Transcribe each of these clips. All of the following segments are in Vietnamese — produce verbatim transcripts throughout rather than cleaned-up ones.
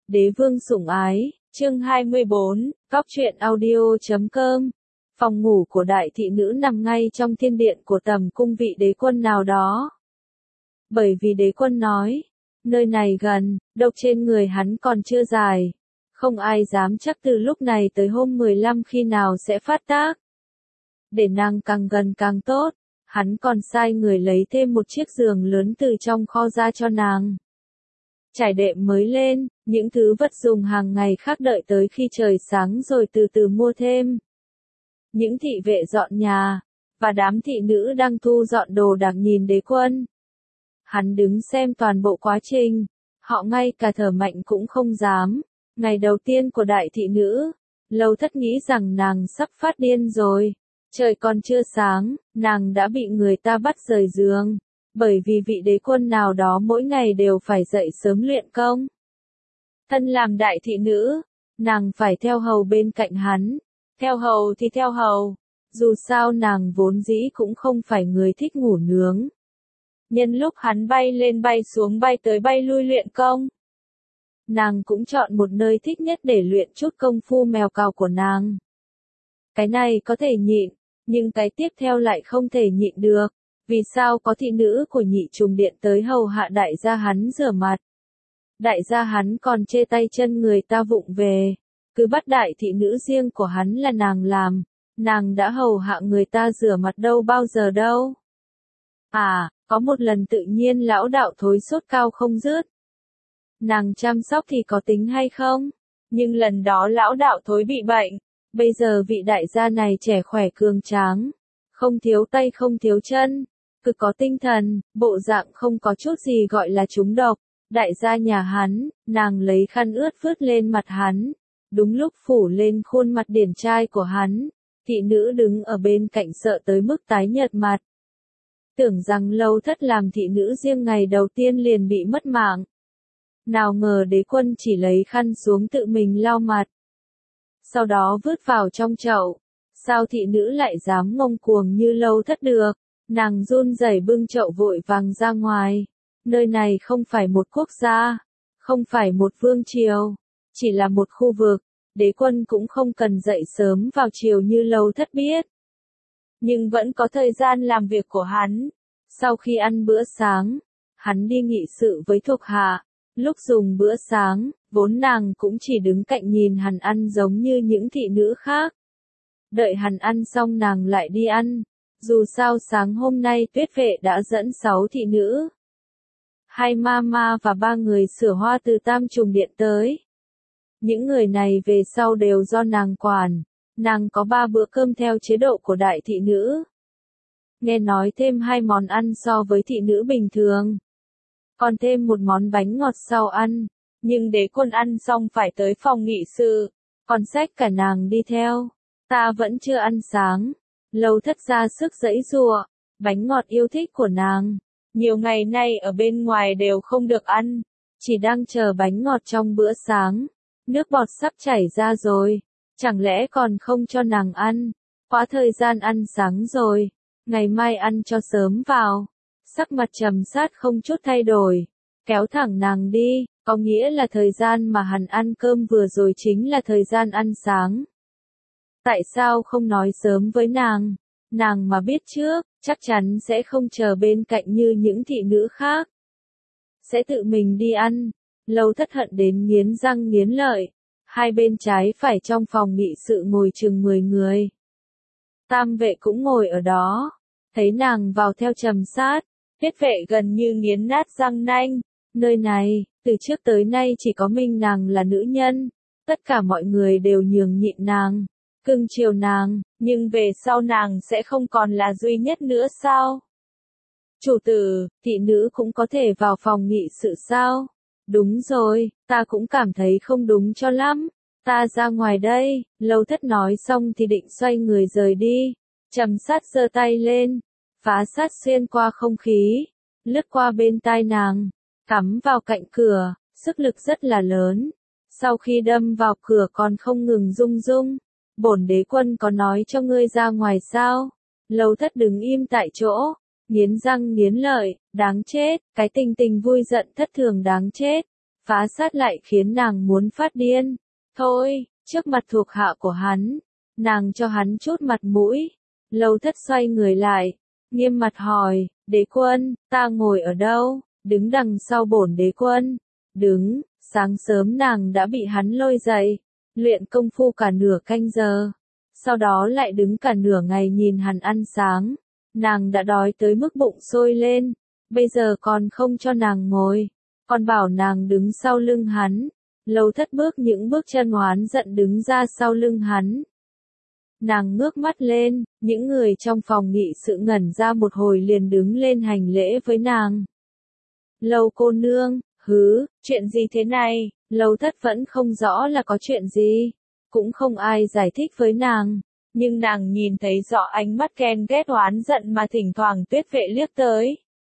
Đế vương sủng ái, chương hai mươi bốn, Cóc truyện audio chấm com. Phòng ngủ của đại thị nữ nằm ngay trong thiên điện của tầm cung vị đế quân nào đó. Bởi vì đế quân nói, nơi này gần, độc trên người hắn còn chưa dài. Không ai dám chắc từ lúc này tới hôm mười lăm khi nào sẽ phát tác. Để nàng càng gần càng tốt, hắn còn sai người lấy thêm một chiếc giường lớn từ trong kho ra cho nàng. Trải đệm mới lên, những thứ vật dùng hàng ngày khác đợi tới khi trời sáng rồi từ từ mua thêm. Những thị vệ dọn nhà, và đám thị nữ đang thu dọn đồ đạc nhìn đế quân. Hắn đứng xem toàn bộ quá trình, họ ngay cả thở mạnh cũng không dám. Ngày đầu tiên của đại thị nữ, Lâu Thất nghĩ rằng nàng sắp phát điên rồi. Trời còn chưa sáng, nàng đã bị người ta bắt rời giường. Bởi vì vị đế quân nào đó mỗi ngày đều phải dậy sớm luyện công. Thân làm đại thị nữ, nàng phải theo hầu bên cạnh hắn. Theo hầu thì theo hầu, dù sao nàng vốn dĩ cũng không phải người thích ngủ nướng. Nhân lúc hắn bay lên bay xuống bay tới bay lui luyện công, nàng cũng chọn một nơi thích nhất để luyện chút công phu mèo cào của nàng. Cái này có thể nhịn, nhưng cái tiếp theo lại không thể nhịn được. Vì sao có thị nữ của nhị trùng điện tới hầu hạ đại gia hắn rửa mặt? Đại gia hắn còn chê tay chân người ta vụng về. Cứ bắt đại thị nữ riêng của hắn là nàng làm. Nàng đã hầu hạ người ta rửa mặt đâu bao giờ đâu. À, có một lần tự nhiên lão đạo thối sốt cao không dứt. Nàng chăm sóc thì có tính hay không? Nhưng lần đó lão đạo thối bị bệnh. Bây giờ vị đại gia này trẻ khỏe cường tráng. Không thiếu tay không thiếu chân. Cực có tinh thần, bộ dạng không có chút gì gọi là trúng độc. Đại gia nhà hắn, nàng lấy khăn ướt vứt lên mặt hắn. Đúng lúc phủ lên khuôn mặt điển trai của hắn, thị nữ đứng ở bên cạnh sợ tới mức tái nhợt mặt. Tưởng rằng Lâu Thất làm thị nữ riêng ngày đầu tiên liền bị mất mạng. Nào ngờ đế quân chỉ lấy khăn xuống tự mình lau mặt. Sau đó vứt vào trong chậu. Sao thị nữ lại dám ngông cuồng như Lâu Thất được? Nàng run rẩy bưng chậu vội vàng ra ngoài. Nơi này không phải một quốc gia, không phải một vương triều, chỉ là một khu vực. Đế quân cũng không cần dậy sớm vào chiều như Lâu Thất biết. Nhưng vẫn có thời gian làm việc của hắn. Sau khi ăn bữa sáng, hắn đi nghị sự với thuộc hạ. Lúc dùng bữa sáng, vốn nàng cũng chỉ đứng cạnh nhìn hắn ăn giống như những thị nữ khác. Đợi hắn ăn xong nàng lại đi ăn. Dù sao sáng hôm nay Tuyết Vệ đã dẫn sáu thị nữ, hai mama và ba người sửa hoa từ Tam Trùng Điện tới. Những người này về sau đều do nàng quản. Nàng có ba bữa cơm theo chế độ của đại thị nữ. Nghe nói thêm hai món ăn so với thị nữ bình thường. Còn thêm một món bánh ngọt sau ăn. Nhưng đế quân ăn xong phải tới phòng nghị sự. Còn xách cả nàng đi theo. Ta vẫn chưa ăn sáng. Lâu Thất ra sức giãy giụa, bánh ngọt yêu thích của nàng. Nhiều ngày nay ở bên ngoài đều không được ăn. Chỉ đang chờ bánh ngọt trong bữa sáng. Nước bọt sắp chảy ra rồi. Chẳng lẽ còn không cho nàng ăn? Quá thời gian ăn sáng rồi. Ngày mai ăn cho sớm vào. Sắc mặt trầm sát không chút thay đổi. Kéo thẳng nàng đi. Có nghĩa là thời gian mà hắn ăn cơm vừa rồi chính là thời gian ăn sáng. Tại sao không nói sớm với nàng? Nàng mà biết trước, chắc chắn sẽ không chờ bên cạnh như những thị nữ khác. Sẽ tự mình đi ăn. Lâu Thất hận đến nghiến răng nghiến lợi. Hai bên trái phải trong phòng nghị sự ngồi chừng mười người. Tam vệ cũng ngồi ở đó. Thấy nàng vào theo trầm sát. Tuyết Vệ gần như nghiến nát răng nanh. Nơi này, từ trước tới nay chỉ có mình nàng là nữ nhân. Tất cả mọi người đều nhường nhịn nàng. Cưng chiều nàng, nhưng về sau nàng sẽ không còn là duy nhất nữa sao? Chủ tử, thị nữ cũng có thể vào phòng nghị sự sao? Đúng rồi, ta cũng cảm thấy không đúng cho lắm. Ta ra ngoài đây. Lâu Thất nói xong thì định xoay người rời đi. Trầm sát giơ tay lên, phá sát xuyên qua không khí, lướt qua bên tai nàng, cắm vào cạnh cửa, sức lực rất là lớn. Sau khi đâm vào cửa còn không ngừng rung rung. Bổn đế quân có nói cho ngươi ra ngoài sao? Lâu Thất đứng im tại chỗ, nghiến răng nghiến lợi, đáng chết, cái tình tình vui giận thất thường đáng chết. phá sát lại khiến nàng muốn phát điên. Thôi, trước mặt thuộc hạ của hắn, nàng cho hắn chút mặt mũi. Lâu Thất xoay người lại, nghiêm mặt hỏi, đế quân, ta ngồi ở đâu? Đứng đằng sau bổn đế quân. Đứng, sáng sớm nàng đã bị hắn lôi dậy, luyện công phu cả nửa canh giờ. Sau đó lại đứng cả nửa ngày nhìn hắn ăn sáng. Nàng đã đói tới mức bụng sôi lên, bây giờ còn không cho nàng ngồi, còn bảo nàng đứng sau lưng hắn. Lâu Thất bước những bước chân oán giận đứng ra sau lưng hắn. Nàng ngước mắt lên, những người trong phòng nghị sự ngẩn ra một hồi liền đứng lên hành lễ với nàng. Lâu cô nương, hứ, chuyện gì thế này? Lâu Thất vẫn không rõ là có chuyện gì, cũng không ai giải thích với nàng, nhưng nàng nhìn thấy rõ ánh mắt ghen ghét oán giận mà thỉnh thoảng Tuyết Vệ liếc tới.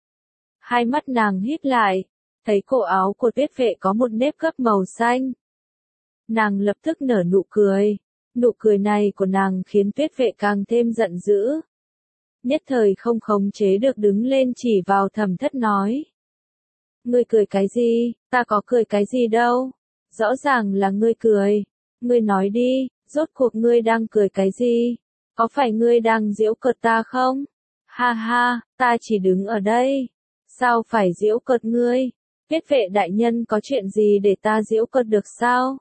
Hai mắt nàng híp lại, thấy cổ áo của Tuyết Vệ có một nếp gấp màu xanh. Nàng lập tức nở nụ cười, nụ cười này của nàng khiến Tuyết Vệ càng thêm giận dữ. Nhất thời không khống chế được đứng lên chỉ vào Thẩm Thất nói. Ngươi cười cái gì, ta có cười cái gì đâu, rõ ràng là ngươi cười, ngươi nói đi, rốt cuộc ngươi đang cười cái gì, có phải ngươi đang giễu cợt ta không? Ha ha, ta chỉ đứng ở đây, sao phải giễu cợt ngươi? Tuyết Vệ đại nhân có chuyện gì để ta giễu cợt được sao?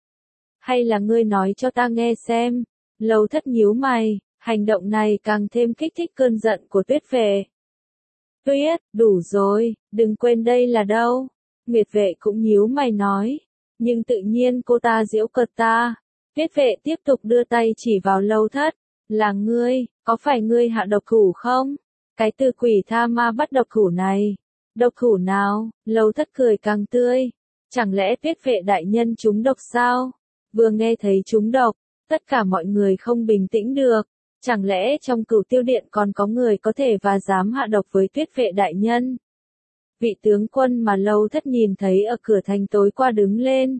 Hay là ngươi nói cho ta nghe xem? Lâu Thất nhíu mày, hành động này càng thêm kích thích cơn giận của Tuyết Vệ. Tuyết, đủ rồi, đừng quên đây là đâu. Nguyệt Vệ cũng nhíu mày nói, nhưng tự nhiên cô ta giễu cợt ta. Tuyết Vệ tiếp tục đưa tay chỉ vào Lâu Thất, là ngươi, có phải ngươi hạ độc thủ không? Cái từ quỷ tha ma bắt độc thủ này. Độc thủ nào? Lâu Thất cười càng tươi. Chẳng lẽ Tuyết Vệ đại nhân trúng độc sao? Vừa nghe thấy trúng độc, tất cả mọi người không bình tĩnh được. Chẳng lẽ trong Cửu Tiêu Điện còn có người có thể và dám hạ độc với Tuyết Vệ đại nhân? Vị tướng quân mà Lâu Thất nhìn thấy ở cửa thành tối qua đứng lên.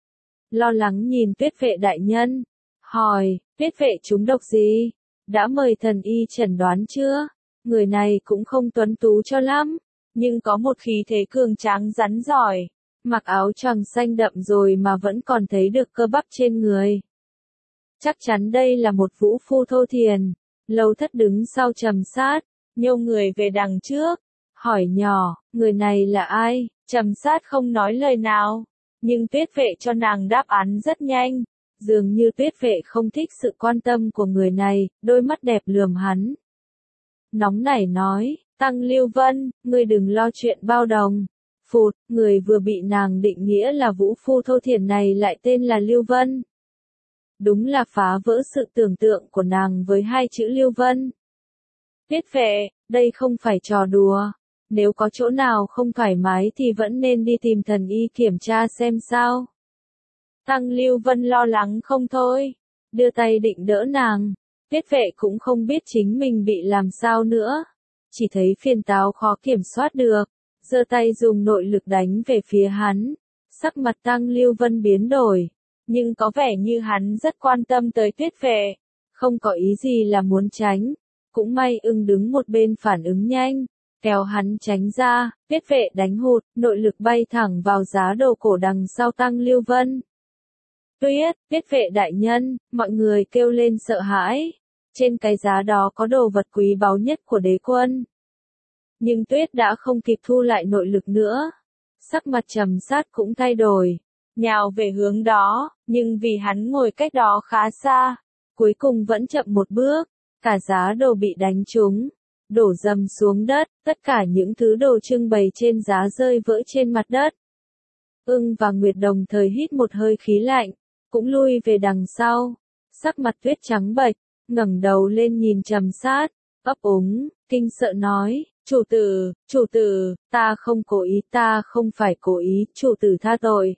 Lo lắng nhìn Tuyết Vệ đại nhân, hỏi, Tuyết Vệ trúng độc gì? Đã mời thần y chẩn đoán chưa? Người này cũng không tuấn tú cho lắm, nhưng có một khí thế cường tráng rắn giỏi, mặc áo choàng xanh đậm rồi mà vẫn còn thấy được cơ bắp trên người. Chắc chắn đây là một vũ phu thô thiền. Lâu Thất đứng sau Trầm Sát, nhô người về đằng trước, hỏi nhỏ, người này là ai? Trầm Sát không nói lời nào, nhưng Tuyết Vệ cho nàng đáp án rất nhanh. Dường như Tuyết Vệ không thích sự quan tâm của người này, đôi mắt đẹp lườm hắn. Nóng nảy nói, Tăng Lưu Vân, ngươi đừng lo chuyện bao đồng. Phụt, người vừa bị nàng định nghĩa là vũ phu thô thiền này lại tên là Lưu Vân. Đúng là phá vỡ sự tưởng tượng của nàng với hai chữ Lưu Vân. Tuyết Vệ, đây không phải trò đùa. Nếu có chỗ nào không thoải mái thì vẫn nên đi tìm thần y kiểm tra xem sao. Tăng Lưu Vân lo lắng không thôi, đưa tay định đỡ nàng. Tuyết Vệ cũng không biết chính mình bị làm sao nữa, chỉ thấy phiền táo khó kiểm soát được, giơ tay dùng nội lực đánh về phía hắn. Sắc mặt Tăng Lưu Vân biến đổi, nhưng có vẻ như hắn rất quan tâm tới Tuyết Vệ, không có ý gì là muốn tránh. Cũng may ưng đứng một bên phản ứng nhanh, kéo hắn tránh ra. Tuyết Vệ đánh hụt, nội lực bay thẳng vào giá đồ cổ đằng sau Tăng Lưu Vân. Tuyết, Tuyết Vệ đại nhân, mọi người kêu lên sợ hãi. Trên cái giá đó có đồ vật quý báu nhất của đế quân. Nhưng Tuyết đã không kịp thu lại nội lực nữa. Sắc mặt Trầm Sát cũng thay đổi, nhào về hướng đó, nhưng vì hắn ngồi cách đó khá xa, cuối cùng vẫn chậm một bước, cả giá đồ bị đánh trúng, đổ dầm xuống đất, tất cả những thứ đồ trưng bày trên giá rơi vỡ trên mặt đất. Ưng và Nguyệt đồng thời hít một hơi khí lạnh, cũng lui về đằng sau, sắc mặt Tuyết trắng bệch, ngẩng đầu lên nhìn Trầm Sát, ấp úng, kinh sợ nói, chủ tử, chủ tử, ta không cố ý, ta không phải cố ý, chủ tử tha tội.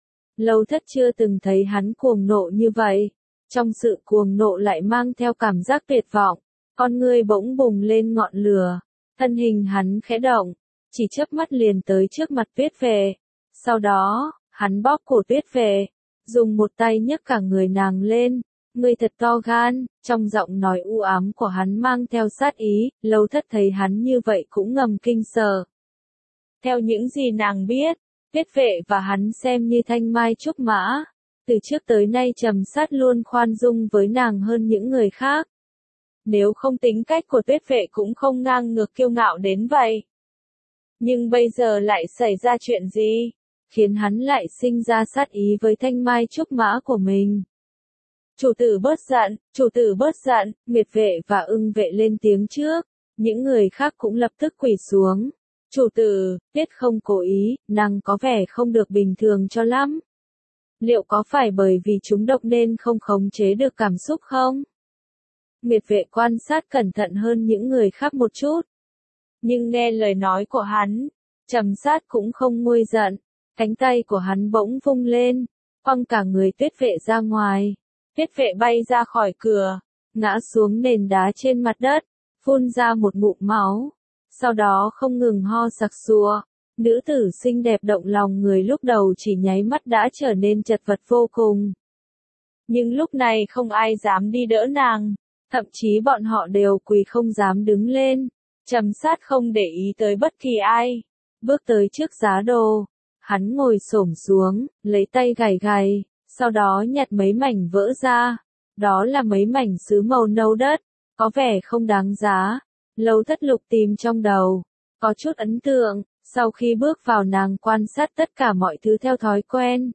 Lâu Thất chưa từng thấy hắn cuồng nộ như vậy, trong sự cuồng nộ lại mang theo cảm giác tuyệt vọng, con ngươi bỗng bùng lên ngọn lửa, thân hình hắn khẽ động, chỉ chớp mắt liền tới trước mặt Tuyết Vệ. Sau đó, hắn bóp cổ Tuyết Vệ, dùng một tay nhấc cả người nàng lên. Ngươi thật to gan, trong giọng nói u ám của hắn mang theo sát ý. Lâu Thất thấy hắn như vậy cũng ngầm kinh sợ. Theo những gì nàng biết, Tiết Vệ và hắn xem như thanh mai trúc mã. Từ trước tới nay Trầm Sát luôn khoan dung với nàng hơn những người khác. Nếu không tính cách của Tiết Vệ cũng không ngang ngược kiêu ngạo đến vậy. Nhưng bây giờ lại xảy ra chuyện gì, khiến hắn lại sinh ra sát ý với thanh mai trúc mã của mình. Chủ tử bớt giận, chủ tử bớt giận, Miệt Vệ và Ưng Vệ lên tiếng trước, những người khác cũng lập tức quỳ xuống. Chủ tử, Tiết không cố ý, nàng có vẻ không được bình thường cho lắm. Liệu có phải bởi vì chúng độc nên không khống chế được cảm xúc không? Miệt Vệ quan sát cẩn thận hơn những người khác một chút. Nhưng nghe lời nói của hắn, Trầm Sát cũng không nguôi giận, cánh tay của hắn bỗng vung lên, quăng cả người Tiết Vệ ra ngoài. Tiết Vệ bay ra khỏi cửa, ngã xuống nền đá trên mặt đất, phun ra một ngụm máu, sau đó không ngừng ho sặc sụa. Nữ tử xinh đẹp động lòng người lúc đầu chỉ nháy mắt đã trở nên chật vật vô cùng. Nhưng lúc này không ai dám đi đỡ nàng, thậm chí bọn họ đều quỳ không dám đứng lên. Trầm Sát không để ý tới bất kỳ ai, bước tới trước giá đồ, hắn ngồi xổm xuống, lấy tay gảy gảy, sau đó nhặt mấy mảnh vỡ ra, đó là mấy mảnh sứ màu nâu đất, có vẻ không đáng giá. Lâu Thất Lục tìm trong đầu, có chút ấn tượng, sau khi bước vào nàng quan sát tất cả mọi thứ theo thói quen.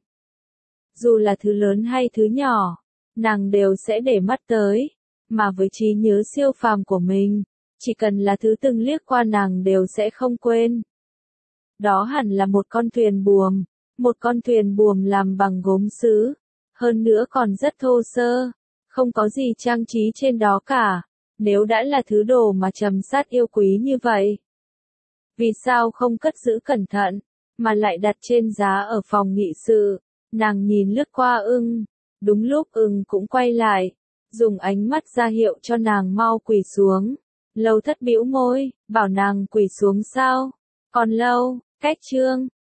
Dù là thứ lớn hay thứ nhỏ, nàng đều sẽ để mắt tới, mà với trí nhớ siêu phàm của mình, chỉ cần là thứ từng liếc qua nàng đều sẽ không quên. Đó hẳn là một con thuyền buồm, một con thuyền buồm làm bằng gốm sứ, hơn nữa còn rất thô sơ, không có gì trang trí trên đó cả. Nếu đã là thứ đồ mà Trầm Sát yêu quý như vậy, vì sao không cất giữ cẩn thận, mà lại đặt trên giá ở phòng nghị sự? Nàng nhìn lướt qua Ưng, đúng lúc Ưng cũng quay lại, dùng ánh mắt ra hiệu cho nàng mau quỳ xuống. Lâu Thất bĩu môi, bảo nàng quỳ xuống sao? Còn lâu, cách chương